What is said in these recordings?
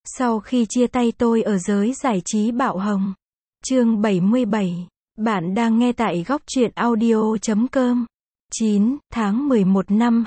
Sau khi chia tay tôi ở giới giải trí bạo hồng. Chương 77. Bạn đang nghe tại góc truyện audio.com. 9 tháng 11 năm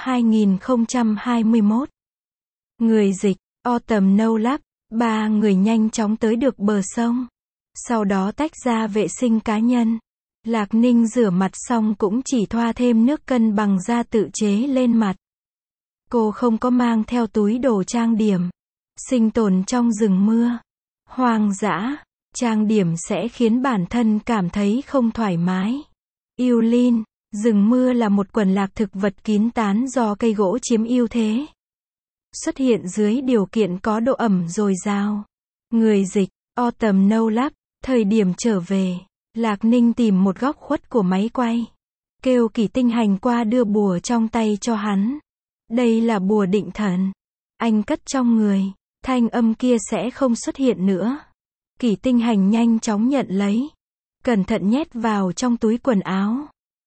2021. Người dịch, Autumn No Lab. Ba người nhanh chóng tới được bờ sông. Sau đó tách ra vệ sinh cá nhân. Lạc Ninh rửa mặt xong cũng chỉ thoa thêm nước cân bằng da tự chế lên mặt. Cô không có mang theo túi đồ trang điểm. Sinh tồn trong rừng mưa, hoang dã, trang điểm sẽ khiến bản thân cảm thấy không thoải mái. Yulin, rừng mưa là một quần lạc thực vật kín tán do cây gỗ chiếm ưu thế. Xuất hiện dưới điều kiện có độ ẩm dồi dào. Người dịch, Autumn No Lab. Thời điểm trở về, Lạc Ninh tìm một góc khuất của máy quay. Kêu Kỷ Tinh Hành qua đưa bùa trong tay cho hắn. Đây là bùa định thần. Anh cất trong người. Thanh âm kia sẽ không xuất hiện nữa. Kỷ Tinh Hành nhanh chóng nhận lấy. Cẩn thận nhét vào trong túi quần áo.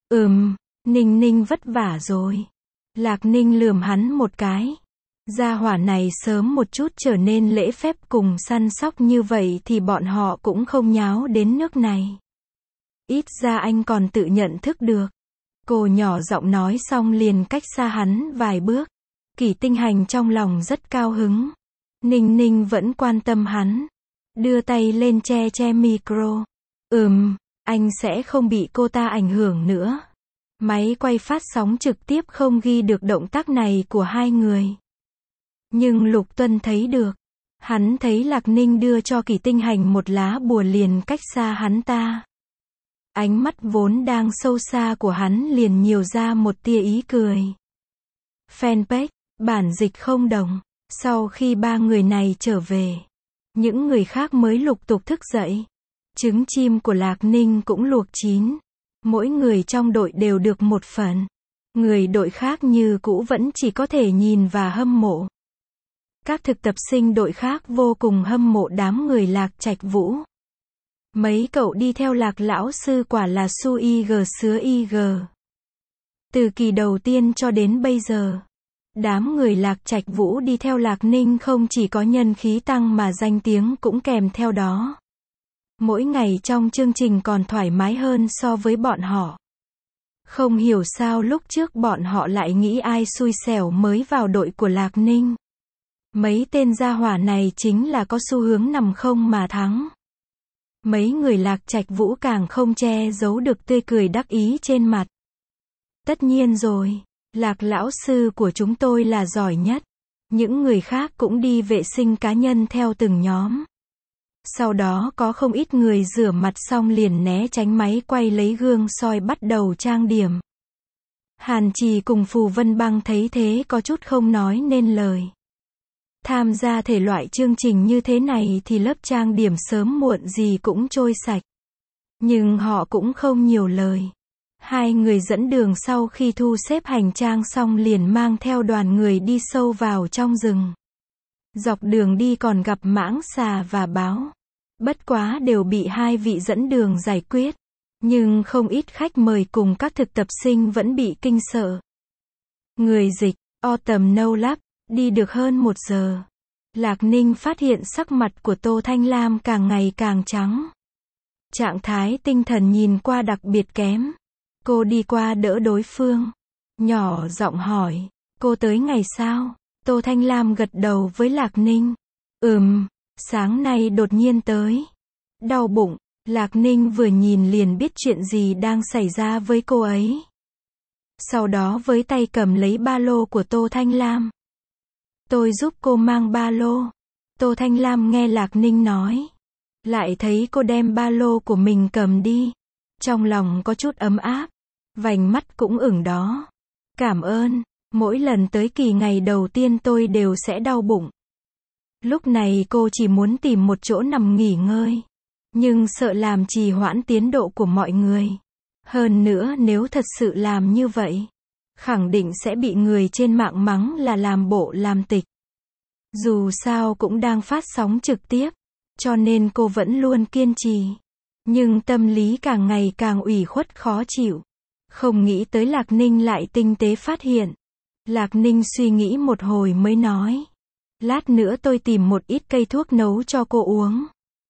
Ninh Ninh vất vả rồi. Lạc Ninh lườm hắn một cái. Gia hỏa này sớm một chút trở nên lễ phép cùng săn sóc như vậy thì bọn họ cũng không nháo đến nước này. Ít ra anh còn tự nhận thức được. Cô nhỏ giọng nói xong liền cách xa hắn vài bước. Kỷ Tinh Hành trong lòng rất cao hứng. Ninh Ninh vẫn quan tâm hắn. Đưa tay lên che micro. Anh sẽ không bị cô ta ảnh hưởng nữa. Máy quay phát sóng trực tiếp không ghi được động tác này của hai người. Nhưng Lục Tuân thấy được. Hắn thấy Lạc Ninh đưa cho Kỷ Tinh Hành một lá bùa liền cách xa hắn ta. Ánh mắt vốn đang sâu xa của hắn liền nhiều ra một tia ý cười. Fanpage, bản dịch không đồng. Sau khi ba người này trở về, những người khác mới lục tục thức dậy. Trứng chim của Lạc Ninh cũng luộc chín. Mỗi người trong đội đều được một phần. Người đội khác như cũ vẫn chỉ có thể nhìn và hâm mộ. Các thực tập sinh đội khác vô cùng hâm mộ đám người Lạc Trạch Vũ. Mấy cậu đi theo Lạc lão sư quả là su ig sứa ig. Từ kỳ đầu tiên cho đến bây giờ, đám người Lạc Trạch Vũ đi theo Lạc Ninh không chỉ có nhân khí tăng mà danh tiếng cũng kèm theo đó. Mỗi ngày trong chương trình còn thoải mái hơn so với bọn họ. Không hiểu sao lúc trước bọn họ lại nghĩ ai xui xẻo mới vào đội của Lạc Ninh. Mấy tên gia hỏa này chính là có xu hướng nằm không mà thắng. Mấy người Lạc Trạch Vũ càng không che giấu được tươi cười đắc ý trên mặt. Tất nhiên rồi. Lạc lão sư của chúng tôi là giỏi nhất. Những người khác cũng đi vệ sinh cá nhân theo từng nhóm. Sau đó có không ít người rửa mặt xong liền né tránh máy quay lấy gương soi bắt đầu trang điểm. Hàn Trì cùng Phù Vân Băng thấy thế có chút không nói nên lời. Tham gia thể loại chương trình như thế này thì lớp trang điểm sớm muộn gì cũng trôi sạch. Nhưng họ cũng không nhiều lời. Hai người dẫn đường sau khi thu xếp hành trang xong liền mang theo đoàn người đi sâu vào trong rừng. Dọc đường đi còn gặp mãng xà và báo. Bất quá đều bị hai vị dẫn đường giải quyết. Nhưng không ít khách mời cùng các thực tập sinh vẫn bị kinh sợ. Người dịch, Autumn No Lab. Đi được hơn 1 giờ. Lạc Ninh phát hiện sắc mặt của Tô Thanh Lam càng ngày càng trắng. Trạng thái tinh thần nhìn qua đặc biệt kém. Cô đi qua đỡ đối phương. Nhỏ giọng hỏi. Cô tới ngày sao? Tô Thanh Lam gật đầu với Lạc Ninh. Sáng nay đột nhiên tới. Đau bụng. Lạc Ninh vừa nhìn liền biết chuyện gì đang xảy ra với cô ấy. Sau đó với tay cầm lấy ba lô của Tô Thanh Lam. Tôi giúp cô mang ba lô. Tô Thanh Lam nghe Lạc Ninh nói. Lại thấy cô đem ba lô của mình cầm đi. Trong lòng có chút ấm áp. Vành mắt cũng ửng đó. Cảm ơn. Mỗi lần tới kỳ ngày đầu tiên tôi đều sẽ đau bụng. Lúc này cô chỉ muốn tìm một chỗ nằm nghỉ ngơi. Nhưng sợ làm trì hoãn tiến độ của mọi người. Hơn nữa nếu thật sự làm như vậy, khẳng định sẽ bị người trên mạng mắng là làm bộ làm tịch. Dù sao cũng đang phát sóng trực tiếp, cho nên cô vẫn luôn kiên trì. Nhưng tâm lý càng ngày càng ủy khuất khó chịu. Không nghĩ tới Lạc Ninh lại tinh tế phát hiện. Lạc Ninh suy nghĩ một hồi mới nói. Lát nữa tôi tìm một ít cây thuốc nấu cho cô uống.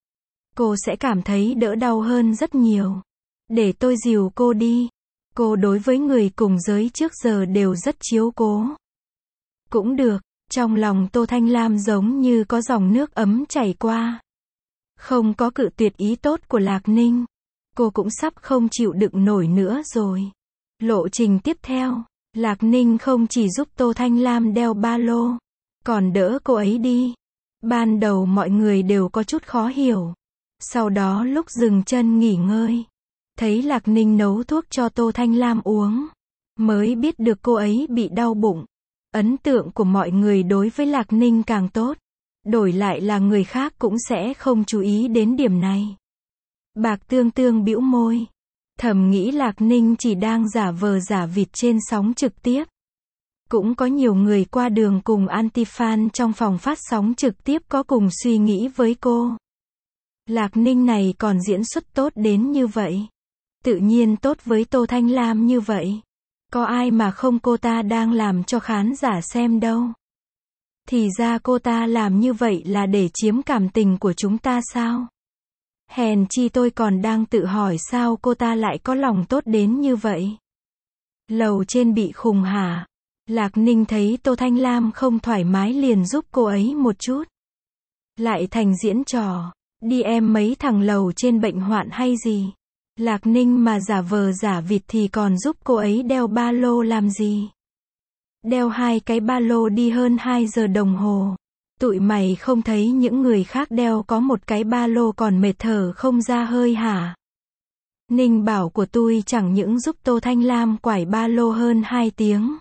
Cô sẽ cảm thấy đỡ đau hơn rất nhiều. Để tôi dìu cô đi. Cô đối với người cùng giới trước giờ đều rất chiếu cố. Cũng được, trong lòng Tô Thanh Lam giống như có dòng nước ấm chảy qua. Không có cự tuyệt ý tốt của Lạc Ninh. Cô cũng sắp không chịu đựng nổi nữa rồi. Lộ trình tiếp theo, Lạc Ninh không chỉ giúp Tô Thanh Lam đeo ba lô, còn đỡ cô ấy đi. Ban đầu mọi người đều có chút khó hiểu. Sau đó lúc dừng chân nghỉ ngơi, thấy Lạc Ninh nấu thuốc cho Tô Thanh Lam uống, mới biết được cô ấy bị đau bụng. Ấn tượng của mọi người đối với Lạc Ninh càng tốt. Đổi lại là người khác cũng sẽ không chú ý đến điểm này. Bạc Tương Tương bĩu môi. Thầm nghĩ Lạc Ninh chỉ đang giả vờ giả vịt trên sóng trực tiếp. Cũng có nhiều người qua đường cùng anti-fan trong phòng phát sóng trực tiếp có cùng suy nghĩ với cô. Lạc Ninh này còn diễn xuất tốt đến như vậy. Tự nhiên tốt với Tô Thanh Lam như vậy. Có ai mà không cô ta đang làm cho khán giả xem đâu. Thì ra cô ta làm như vậy là để chiếm cảm tình của chúng ta sao? Hèn chi tôi còn đang tự hỏi sao cô ta lại có lòng tốt đến như vậy. Lầu trên bị khùng hả? Lạc Ninh thấy Tô Thanh Lam không thoải mái liền giúp cô ấy một chút. Lại thành diễn trò. Đi em mấy thằng lầu trên bệnh hoạn hay gì? Lạc Ninh mà giả vờ giả vịt thì còn giúp cô ấy đeo ba lô làm gì? Đeo 2 cái ba lô đi hơn 2 giờ đồng hồ. Tụi mày không thấy những người khác đeo có một cái ba lô còn mệt thở không ra hơi hả? Ninh bảo của tôi chẳng những giúp Tô Thanh Lam quải ba lô hơn 2 tiếng.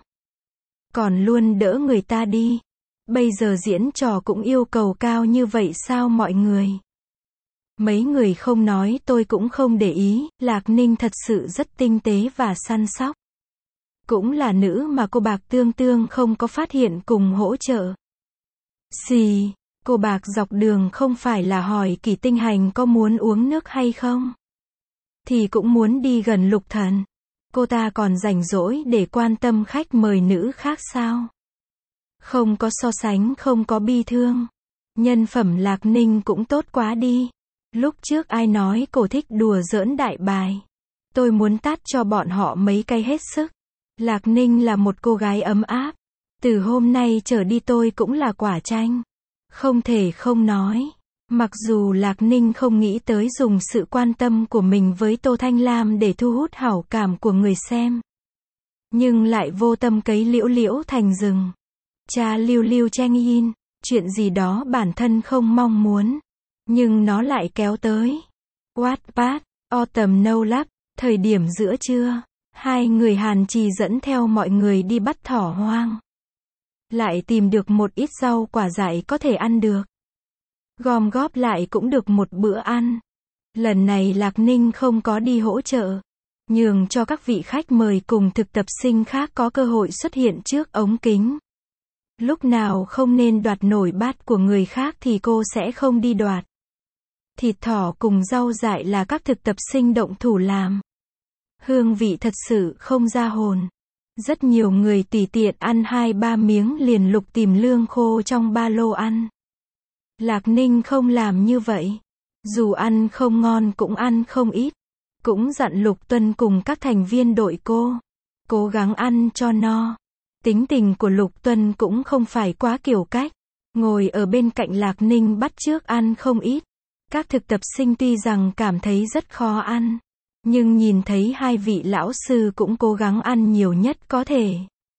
Còn luôn đỡ người ta đi. Bây giờ diễn trò cũng yêu cầu cao như vậy sao mọi người? Mấy người không nói tôi cũng không để ý, Lạc Ninh thật sự rất tinh tế và săn sóc. Cũng là nữ mà cô Bạc Tương Tương không có phát hiện cùng hỗ trợ. Xì, cô Bạc dọc đường không phải là hỏi Kỷ Tinh Hành có muốn uống nước hay không? Thì cũng muốn đi gần Lục Thần. Cô ta còn rảnh rỗi để quan tâm khách mời nữ khác sao? Không có so sánh, không có bi thương. Nhân phẩm Lạc Ninh cũng tốt quá đi. Lúc trước ai nói cô thích đùa giỡn đại bài. Tôi muốn tát cho bọn họ mấy cây hết sức. Lạc Ninh là một cô gái ấm áp. Từ hôm nay trở đi tôi cũng là quả chanh. Không thể không nói. Mặc dù Lạc Ninh không nghĩ tới dùng sự quan tâm của mình với Tô Thanh Lam để thu hút hảo cảm của người xem. Nhưng lại vô tâm cấy liễu liễu thành rừng. Cha lưu lưu tranh in. Chuyện gì đó bản thân không mong muốn. Nhưng nó lại kéo tới. Wattpad, Autumn No Love, thời điểm giữa trưa. 2 người Hàn Trì dẫn theo mọi người đi bắt thỏ hoang. Lại tìm được một ít rau quả dại có thể ăn được. Gom góp lại cũng được một bữa ăn. Lần này Lạc Ninh không có đi hỗ trợ. Nhường cho các vị khách mời cùng thực tập sinh khác có cơ hội xuất hiện trước ống kính. Lúc nào không nên đoạt nổi bát của người khác thì cô sẽ không đi đoạt. Thịt thỏ cùng rau dại là các thực tập sinh động thủ làm. Hương vị thật sự không ra hồn. Rất nhiều người tùy tiện ăn 2-3 miếng liền lục tìm lương khô trong ba lô ăn. Lạc Ninh không làm như vậy. Dù ăn không ngon cũng ăn không ít. Cũng dặn Lục Tuân cùng các thành viên đội cô. Cố gắng ăn cho no. Tính tình của Lục Tuân cũng không phải quá kiểu cách. Ngồi ở bên cạnh Lạc Ninh bắt chước ăn không ít. Các thực tập sinh tuy rằng cảm thấy rất khó ăn. Nhưng nhìn thấy 2 vị lão sư cũng cố gắng ăn nhiều nhất có thể.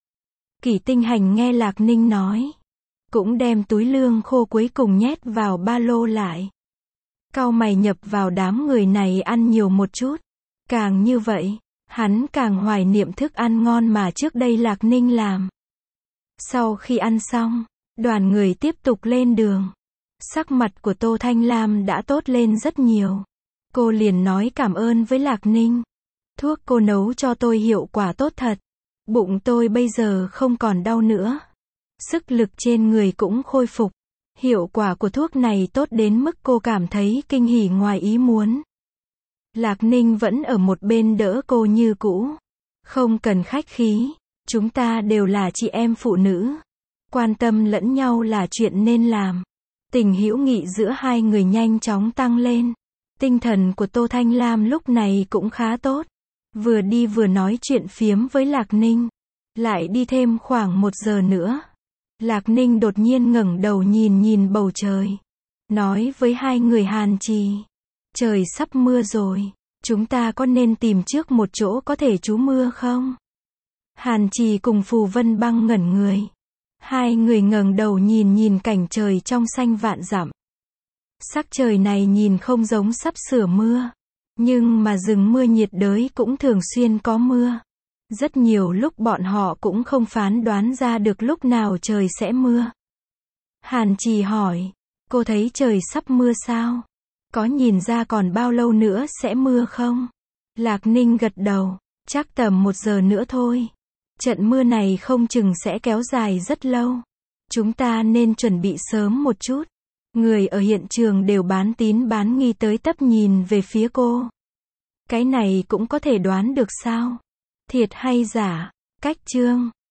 Kỷ Tinh Hành nghe Lạc Ninh nói. Cũng đem túi lương khô cuối cùng nhét vào ba lô lại. Cau mày nhập vào đám người này ăn nhiều một chút. Càng như vậy, hắn càng hoài niệm thức ăn ngon mà trước đây Lạc Ninh làm. Sau khi ăn xong, đoàn người tiếp tục lên đường. Sắc mặt của Tô Thanh Lam đã tốt lên rất nhiều. Cô liền nói cảm ơn với Lạc Ninh. Thuốc cô nấu cho tôi hiệu quả tốt thật. Bụng tôi bây giờ không còn đau nữa. Sức lực trên người cũng khôi phục. Hiệu quả của thuốc này tốt đến mức cô cảm thấy kinh hỉ ngoài ý muốn. Lạc Ninh vẫn ở một bên đỡ cô như cũ. Không cần khách khí. Chúng ta đều là chị em phụ nữ. Quan tâm lẫn nhau là chuyện nên làm. Tình hữu nghị giữa hai người nhanh chóng tăng lên. Tinh thần của Tô Thanh Lam lúc này cũng khá tốt. Vừa đi vừa nói chuyện phiếm với Lạc Ninh. Lại đi thêm khoảng 1 giờ nữa. Lạc Ninh đột nhiên ngẩng đầu nhìn bầu trời. Nói với hai người Hàn Trì. Trời sắp mưa rồi. Chúng ta có nên tìm trước một chỗ có thể trú mưa không? Hàn Trì cùng Phù Vân Băng ngẩn người. Hai người ngẩng đầu nhìn cảnh trời trong xanh vạn dặm. Sắc trời này nhìn không giống sắp sửa mưa. Nhưng mà rừng mưa nhiệt đới cũng thường xuyên có mưa. Rất nhiều lúc bọn họ cũng không phán đoán ra được lúc nào trời sẽ mưa. Hàn Trì hỏi, cô thấy trời sắp mưa sao? Có nhìn ra còn bao lâu nữa sẽ mưa không? Lạc Ninh gật đầu, chắc tầm 1 giờ nữa thôi. Trận mưa này không chừng sẽ kéo dài rất lâu. Chúng ta nên chuẩn bị sớm một chút. Người ở hiện trường đều bán tín bán nghi tới tấp nhìn về phía cô. Cái này cũng có thể đoán được sao? Thiệt hay giả? Cách chương